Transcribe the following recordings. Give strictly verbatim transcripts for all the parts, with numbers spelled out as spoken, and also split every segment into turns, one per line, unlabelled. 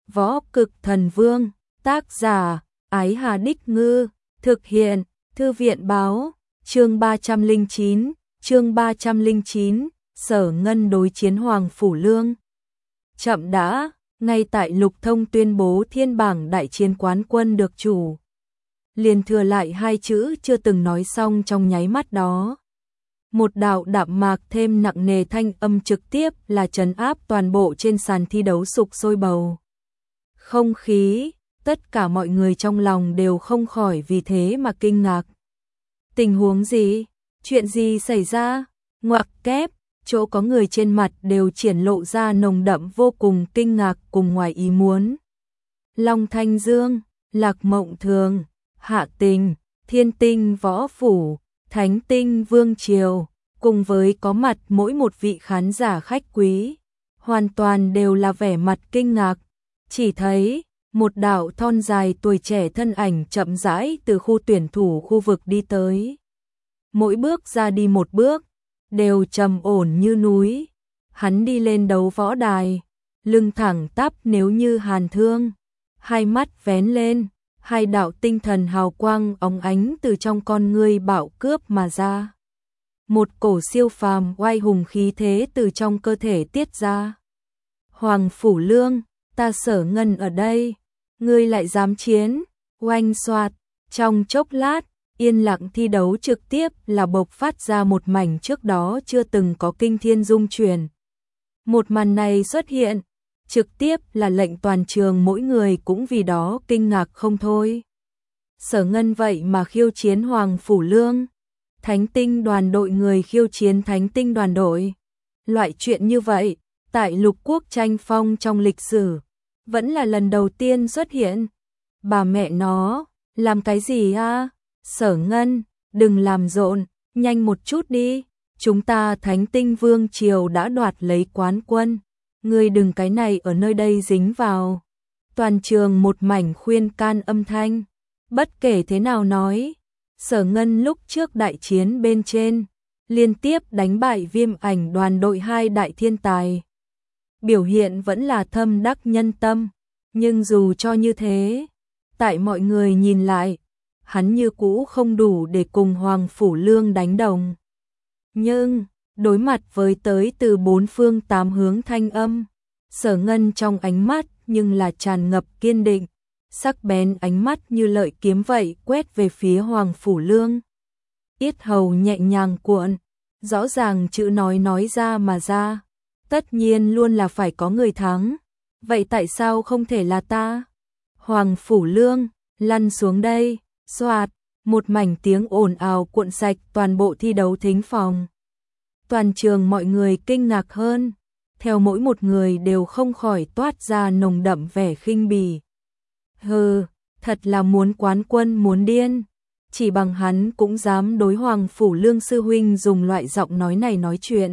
Võ Cực Thần Vương, tác giả, Ái Hà Đích Ngư, thực hiện, Thư viện Báo, chương ba trăm lẻ chín, chương ba trăm lẻ chín, Sở Ngân đối chiến Hoàng Phủ Lương. Chậm đã, ngay tại Lục Thông tuyên bố thiên bảng đại chiến quán quân được chủ. Liền thừa lại hai chữ chưa từng nói xong trong nháy mắt đó. Một đạo đạm mạc thêm nặng nề thanh âm trực tiếp là trấn áp toàn bộ trên sàn thi đấu sục sôi bầu không khí, tất cả mọi người trong lòng đều không khỏi vì thế mà kinh ngạc. Tình huống gì? Chuyện gì xảy ra? Ngoặc kép, chỗ có người trên mặt đều triển lộ ra nồng đậm vô cùng kinh ngạc cùng ngoài ý muốn. Long Thanh Dương, Lạc Mộng Thường, Hạ Tình, Thiên Tinh Võ Phủ, Thánh Tinh Vương Triều, cùng với có mặt mỗi một vị khán giả khách quý, hoàn toàn đều là vẻ mặt kinh ngạc. Chỉ thấy một đạo thon dài tuổi trẻ thân ảnh chậm rãi từ khu tuyển thủ khu vực đi tới. Mỗi bước ra đi một bước, đều trầm ổn như núi. Hắn đi lên đấu võ đài, lưng thẳng tắp nếu như hàn thương, hai mắt vén lên, hai đạo tinh thần hào quang óng ánh từ trong con ngươi bạo cướp mà ra. Một cổ siêu phàm oai hùng khí thế từ trong cơ thể tiết ra. Hoàng Phủ Lương, ta Sở Ngân ở đây, ngươi lại dám chiến? Oanh xoạt, trong chốc lát, yên lặng thi đấu trực tiếp là bộc phát ra một mảnh trước đó chưa từng có kinh thiên dung truyền. Một màn này xuất hiện, trực tiếp là lệnh toàn trường mỗi người cũng vì đó kinh ngạc không thôi. Sở Ngân vậy mà khiêu chiến Hoàng Phủ Lương, Thánh Tinh đoàn đội người khiêu chiến Thánh Tinh đoàn đội. Loại chuyện như vậy, tại lục quốc tranh phong trong lịch sử, vẫn là lần đầu tiên xuất hiện. Bà mẹ nó, làm cái gì a? Sở Ngân, đừng làm rộn, nhanh một chút đi. Chúng ta Thánh Tinh Vương Triều đã đoạt lấy quán quân. Ngươi đừng cái này ở nơi đây dính vào. Toàn trường một mảnh khuyên can âm thanh. Bất kể thế nào nói, Sở Ngân lúc trước đại chiến bên trên, liên tiếp đánh bại Viêm Ảnh đoàn đội hai đại thiên tài. Biểu hiện vẫn là thâm đắc nhân tâm, nhưng dù cho như thế, tại mọi người nhìn lại, hắn như cũ không đủ để cùng Hoàng Phủ Lương đánh đồng. Nhưng, đối mặt với tới từ bốn phương tám hướng thanh âm, Sở Ngân trong ánh mắt nhưng là tràn ngập kiên định, sắc bén ánh mắt như lợi kiếm vậy quét về phía Hoàng Phủ Lương. Yết hầu nhẹ nhàng cuộn, rõ ràng chữ nói nói ra mà ra, tất nhiên luôn là phải có người thắng, vậy tại sao không thể là ta? Hoàng Phủ Lương, lăn xuống đây, xoạt, một mảnh tiếng ồn ào cuộn sạch toàn bộ thi đấu thính phòng. Toàn trường mọi người kinh ngạc hơn, theo mỗi một người đều không khỏi toát ra nồng đậm vẻ khinh bỉ. Hừ, thật là muốn quán quân muốn điên, chỉ bằng hắn cũng dám đối Hoàng Phủ Lương sư huynh dùng loại giọng nói này nói chuyện.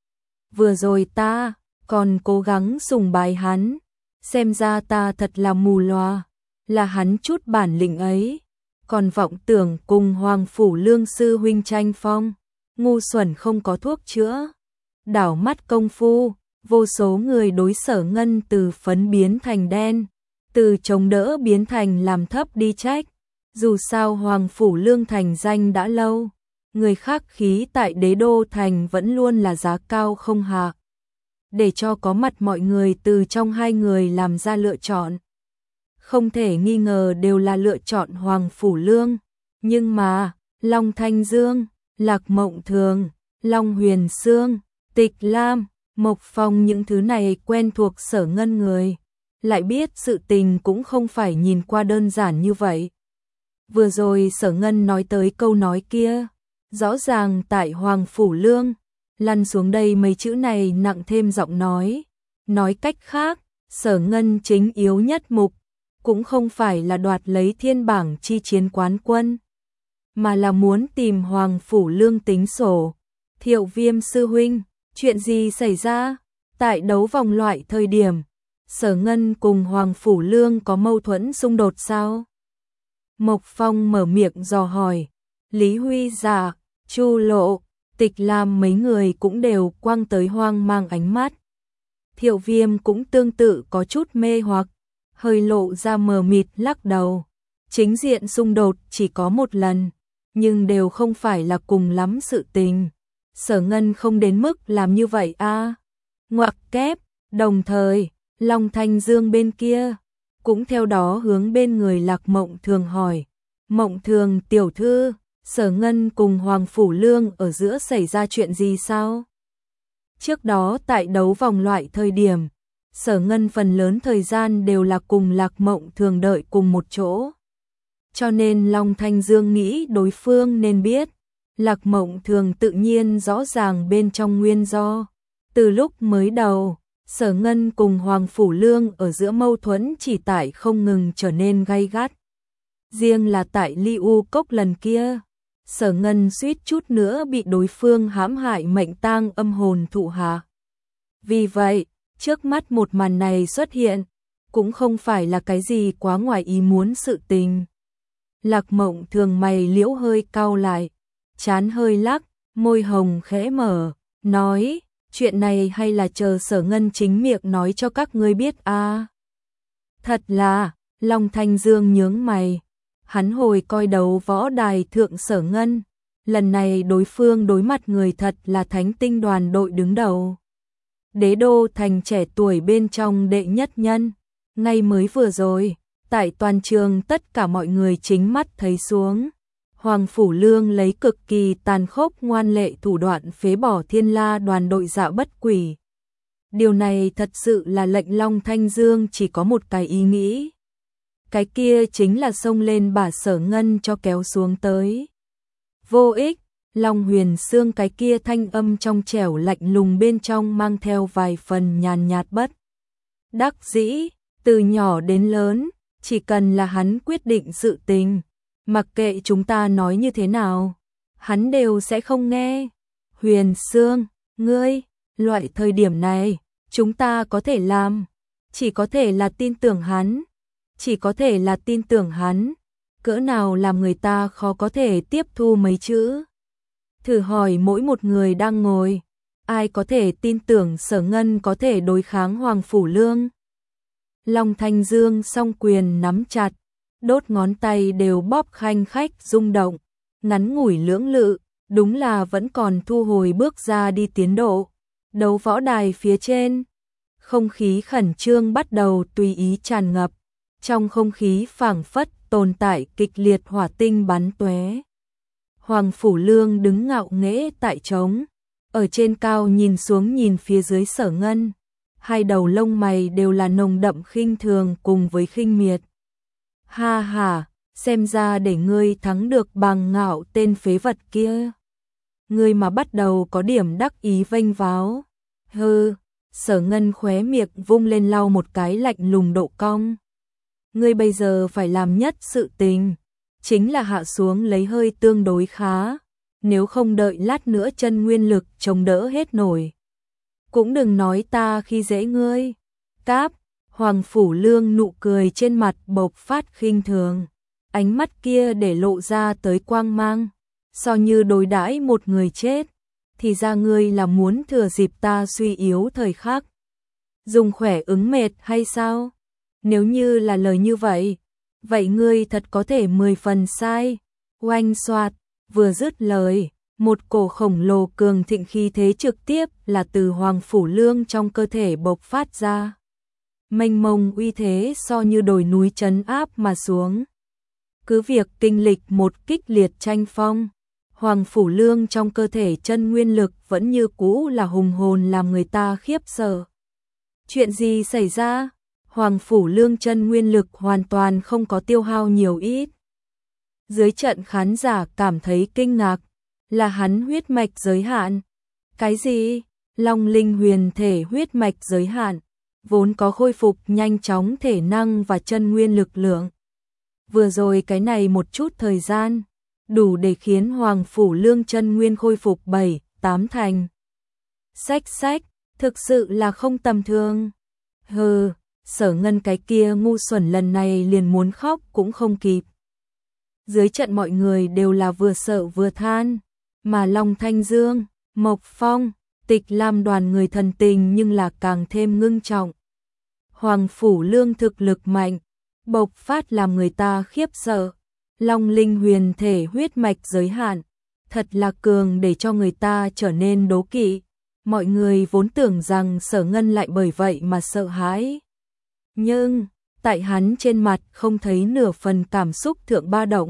Vừa rồi ta còn cố gắng sùng bái hắn, xem ra ta thật là mù loà, là hắn chút bản lĩnh ấy, còn vọng tưởng cùng Hoàng Phủ Lương sư huynh tranh phong, ngu xuẩn không có thuốc chữa. Đảo mắt công phu, vô số người đối Sở Ngân từ phấn biến thành đen, từ chống đỡ biến thành làm thấp đi trách. Dù sao Hoàng Phủ Lương thành danh đã lâu, người khác khí tại đế đô thành vẫn luôn là giá cao không hạ. Để cho có mặt mọi người từ trong hai người làm ra lựa chọn, không thể nghi ngờ đều là lựa chọn Hoàng Phủ Lương. Nhưng mà, Long Thanh Dương, Lạc Mộng Thường, Long Huyền Sương, Tịch Lam, Mộc Phong những thứ này quen thuộc Sở Ngân người, lại biết sự tình cũng không phải nhìn qua đơn giản như vậy. Vừa rồi Sở Ngân nói tới câu nói kia, rõ ràng tại Hoàng Phủ Lương, lăn xuống đây mấy chữ này nặng thêm giọng nói. Nói cách khác, Sở Ngân chính yếu nhất mục, cũng không phải là đoạt lấy thiên bảng chi chiến quán quân, mà là muốn tìm Hoàng Phủ Lương tính sổ. Thiệu Viêm sư huynh, chuyện gì xảy ra? Tại đấu vòng loại thời điểm, Sở Ngân cùng Hoàng Phủ Lương có mâu thuẫn xung đột sao? Mộc Phong mở miệng dò hỏi. Lý Huy Giả, Chu Lộ, Tịch Lam mấy người cũng đều quăng tới hoang mang ánh mắt. Thiệu Viêm cũng tương tự có chút mê hoặc, hơi lộ ra mờ mịt lắc đầu. Chính diện xung đột chỉ có một lần, nhưng đều không phải là cùng lắm sự tình. Sở Ngân không đến mức làm như vậy a. Ngoặc kép, đồng thời, Long Thanh Dương bên kia cũng theo đó hướng bên người Lạc Mộng Thường hỏi. Mộng Thường tiểu thư, Sở Ngân cùng Hoàng Phủ Lương ở giữa xảy ra chuyện gì sao? Trước đó tại đấu vòng loại thời điểm, Sở Ngân phần lớn thời gian đều là cùng Lạc Mộng Thường đợi cùng một chỗ. Cho nên Long Thanh Dương nghĩ đối phương nên biết. Lạc Mộng Thường tự nhiên rõ ràng bên trong nguyên do. Từ lúc mới đầu, Sở Ngân cùng Hoàng Phủ Lương ở giữa mâu thuẫn chỉ tại không ngừng trở nên gay gắt. Riêng là tại Ly U Cốc lần kia, Sở Ngân suýt chút nữa bị đối phương hãm hại mệnh tang âm hồn thụ hạ. Vì vậy, trước mắt một màn này xuất hiện, cũng không phải là cái gì quá ngoài ý muốn sự tình. Lạc Mộng Thường mày liễu hơi cau lại, trán hơi lắc, môi hồng khẽ mở, nói, chuyện này hay là chờ Sở Ngân chính miệng nói cho các ngươi biết a. À? Thật là, Long Thanh Dương nhướng mày, hắn hồi coi đấu võ đài thượng Sở Ngân, lần này đối phương đối mặt người thật là Thánh Tinh đoàn đội đứng đầu. Đế đô thành trẻ tuổi bên trong đệ nhất nhân, ngay mới vừa rồi, tại toàn trường tất cả mọi người chính mắt thấy xuống. Hoàng Phủ Lương lấy cực kỳ tàn khốc ngoan lệ thủ đoạn phế bỏ Thiên La đoàn đội Dạ Bất Quỷ. Điều này thật sự là lệnh Long Thanh Dương chỉ có một cái ý nghĩ. Cái kia chính là xông lên bả Sở Ngân cho kéo xuống tới. Vô ích, Long Huyền Xương cái kia thanh âm trong trẻo lạnh lùng bên trong mang theo vài phần nhàn nhạt bất đắc dĩ, từ nhỏ đến lớn, chỉ cần là hắn quyết định sự tình, mặc kệ chúng ta nói như thế nào, hắn đều sẽ không nghe. Huyền Xương, ngươi, loại thời điểm này, chúng ta có thể làm, chỉ có thể là tin tưởng hắn, chỉ có thể là tin tưởng hắn, cỡ nào làm người ta khó có thể tiếp thu mấy chữ. Thử hỏi mỗi một người đang ngồi, ai có thể tin tưởng Sở Ngân có thể đối kháng Hoàng Phủ Lương? Long Thanh Dương song quyền nắm chặt, đốt ngón tay đều bóp khanh khách rung động, ngắn ngủi lưỡng lự, đúng là vẫn còn thu hồi bước ra đi tiến độ. Đấu võ đài phía trên, không khí khẩn trương bắt đầu tùy ý tràn ngập, trong không khí phảng phất tồn tại kịch liệt hỏa tinh bắn tóe. Hoàng Phủ Lương đứng ngạo nghễ tại trống, ở trên cao nhìn xuống nhìn phía dưới Sở Ngân, hai đầu lông mày đều là nồng đậm khinh thường cùng với khinh miệt. Ha ha, xem ra để ngươi thắng được Bàng Ngạo tên phế vật kia. Ngươi mà bắt đầu có điểm đắc ý vênh váo. Hừ, Sở Ngân khóe miệng vung lên lau một cái lạnh lùng độ cong. Ngươi bây giờ phải làm nhất sự tình, chính là hạ xuống lấy hơi tương đối khá, nếu không đợi lát nữa chân nguyên lực chống đỡ hết nổi. Cũng đừng nói ta khi dễ ngươi. Cáp, Hoàng Phủ Lương nụ cười trên mặt bộc phát khinh thường, ánh mắt kia để lộ ra tới quang mang, so như đối đãi một người chết, thì ra ngươi là muốn thừa dịp ta suy yếu thời khắc, dùng khỏe ứng mệt hay sao? Nếu như là lời như vậy, vậy ngươi thật có thể mười phần sai. Oanh xoạt, vừa dứt lời, một cổ khổng lồ cường thịnh khí thế trực tiếp là từ Hoàng Phủ Lương trong cơ thể bộc phát ra. Mênh mông uy thế so như đồi núi trấn áp mà xuống. Cứ việc kinh lịch một kích liệt tranh phong, Hoàng Phủ Lương trong cơ thể chân nguyên lực vẫn như cũ là hùng hồn làm người ta khiếp sợ. Chuyện gì xảy ra? Hoàng Phủ Lương chân nguyên lực hoàn toàn không có tiêu hao nhiều ít. Dưới trận khán giả cảm thấy kinh ngạc, là hắn huyết mạch giới hạn. Cái gì? Long linh huyền thể huyết mạch giới hạn, vốn có khôi phục nhanh chóng thể năng và chân nguyên lực lượng. Vừa rồi cái này một chút thời gian, đủ để khiến Hoàng Phủ Lương chân nguyên khôi phục bảy, tám thành. Xách xách, thực sự là không tầm thường. Hừ, Sở Ngân cái kia ngu xuẩn lần này liền muốn khóc cũng không kịp. Dưới trận mọi người đều là vừa sợ vừa than, mà Long Thanh Dương, Mộc Phong, Tịch Lam đoàn người thần tình nhưng là càng thêm ngưng trọng. Hoàng Phủ Lương thực lực mạnh, bộc phát làm người ta khiếp sợ. Long linh huyền thể huyết mạch giới hạn, thật là cường để cho người ta trở nên đố kỵ. Mọi người vốn tưởng rằng Sở Ngân lại bởi vậy mà sợ hãi. Nhưng, tại hắn trên mặt không thấy nửa phần cảm xúc thượng ba động.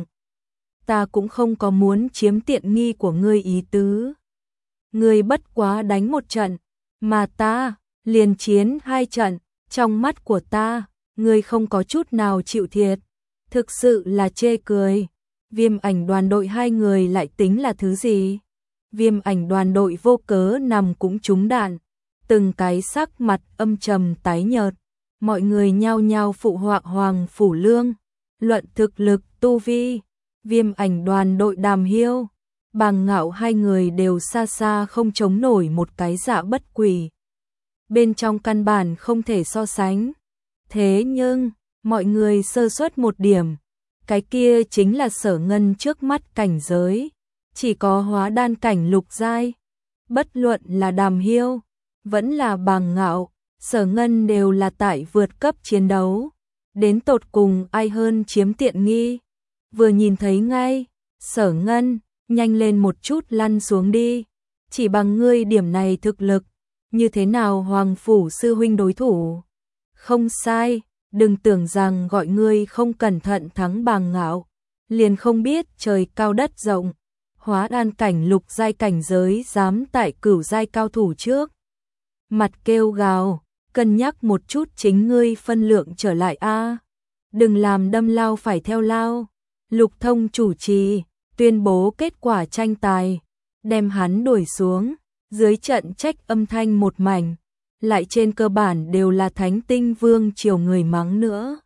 Ta cũng không có muốn chiếm tiện nghi của ngươi ý tứ. Ngươi bất quá đánh một trận, mà ta liền chiến hai trận, trong mắt của ta, ngươi không có chút nào chịu thiệt. Thực sự là chê cười. Viêm ảnh đoàn đội hai người lại tính là thứ gì? Viêm ảnh đoàn đội vô cớ nằm cũng trúng đạn, từng cái sắc mặt âm trầm tái nhợt. Mọi người nhao nhao phụ họa Hoàng Phủ Lương. Luận thực lực tu vi, Viêm ảnh đoàn đội Đàm Hiêu, Bàng Ngạo hai người đều xa xa không chống nổi một cái Dạ Bất Quỷ. Bên trong căn bản không thể so sánh. Thế nhưng, mọi người sơ suất một điểm, cái kia chính là Sở Ngân trước mắt cảnh giới, chỉ có hóa đan cảnh lục giai. Bất luận là Đàm Hiêu, vẫn là Bàng Ngạo, Sở Ngân đều là tại vượt cấp chiến đấu. Đến tột cùng ai hơn chiếm tiện nghi? Vừa nhìn thấy ngay, Sở Ngân, nhanh lên một chút lăn xuống đi. Chỉ bằng ngươi điểm này thực lực, như thế nào Hoàng Phủ sư huynh đối thủ? Không sai, đừng tưởng rằng gọi ngươi không cẩn thận thắng Bàng Ngạo, liền không biết trời cao đất rộng. Hóa đan cảnh lục giai cảnh giới dám tại cửu giai cao thủ trước mặt kêu gào, cân nhắc một chút chính ngươi phân lượng trở lại a. Đừng làm đâm lao phải theo lao. Lục Thông chủ trì, tuyên bố kết quả tranh tài, đem hắn đuổi xuống. Dưới trận trách âm thanh một mảnh, lại trên cơ bản đều là Thánh Tinh Vương triều người mắng nữa.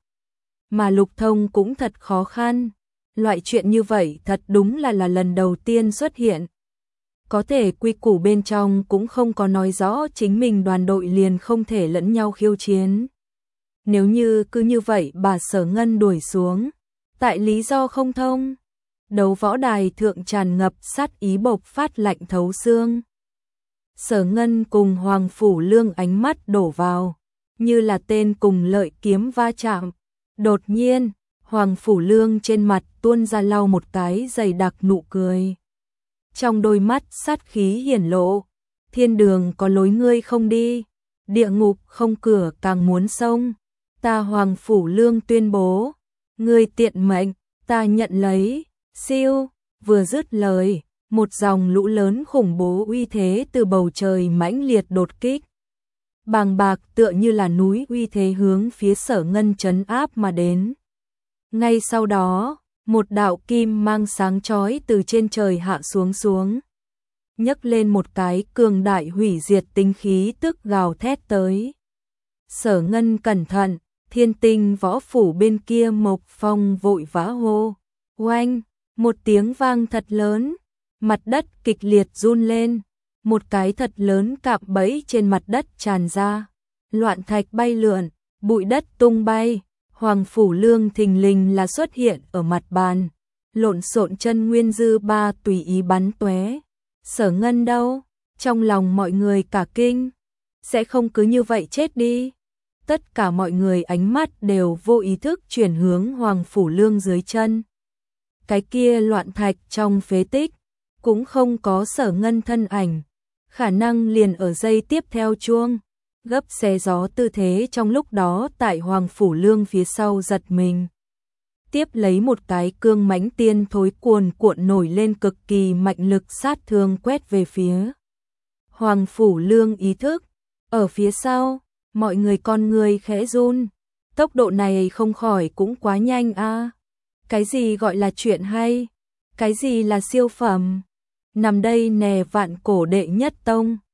Mà Lục Thông cũng thật khó khăn, loại chuyện như vậy thật đúng là là lần đầu tiên xuất hiện. Có thể quy củ bên trong cũng không có nói rõ chính mình đoàn đội liền không thể lẫn nhau khiêu chiến. Nếu như cứ như vậy bà Sở Ngân đuổi xuống, tại lý do không thông, đấu võ đài thượng tràn ngập sát ý bộc phát lạnh thấu xương. Sở Ngân cùng Hoàng Phủ Lương ánh mắt đổ vào, như là tên cùng lợi kiếm va chạm. Đột nhiên, Hoàng Phủ Lương trên mặt tuôn ra lau một cái dày đặc nụ cười. Trong đôi mắt sát khí hiển lộ, thiên đường có lối ngươi không đi, địa ngục không cửa càng muốn xông. Ta Hoàng Phủ Lương tuyên bố, ngươi tiện mệnh, ta nhận lấy. Siêu, vừa dứt lời, một dòng lũ lớn khủng bố uy thế từ bầu trời mãnh liệt đột kích. Bàng bạc tựa như là núi uy thế hướng phía Sở Ngân trấn áp mà đến. Ngay sau đó, một đạo kim mang sáng chói từ trên trời hạ xuống xuống, nhấc lên một cái cường đại hủy diệt tinh khí tức gào thét tới. Sở Ngân cẩn thận, Thiên Tinh võ phủ bên kia Mộc Phong vội vã hô. Oanh, một tiếng vang thật lớn, mặt đất kịch liệt run lên, một cái thật lớn cạm bẫy trên mặt đất tràn ra, loạn thạch bay lượn, bụi đất tung bay. Hoàng Phủ Lương thình lình là xuất hiện ở mặt bàn, lộn xộn chân nguyên dư ba tùy ý bắn tóe. Sở Ngân đâu? Trong lòng mọi người cả kinh, sẽ không cứ như vậy chết đi. Tất cả mọi người ánh mắt đều vô ý thức chuyển hướng Hoàng Phủ Lương dưới chân. Cái kia loạn thạch trong phế tích, cũng không có Sở Ngân thân ảnh, khả năng liền ở giây tiếp theo chuông. Gấp xé gió tư thế trong lúc đó tại Hoàng Phủ Lương phía sau giật mình. Tiếp lấy một cái cương mãnh tiên thối cuồn cuộn nổi lên cực kỳ mạnh lực sát thương quét về phía Hoàng Phủ Lương ý thức. Ở phía sau, mọi người con người khẽ run. Tốc độ này không khỏi cũng quá nhanh a. Cái gì gọi là chuyện hay? Cái gì là siêu phẩm? Nằm đây nè vạn cổ đệ nhất tông.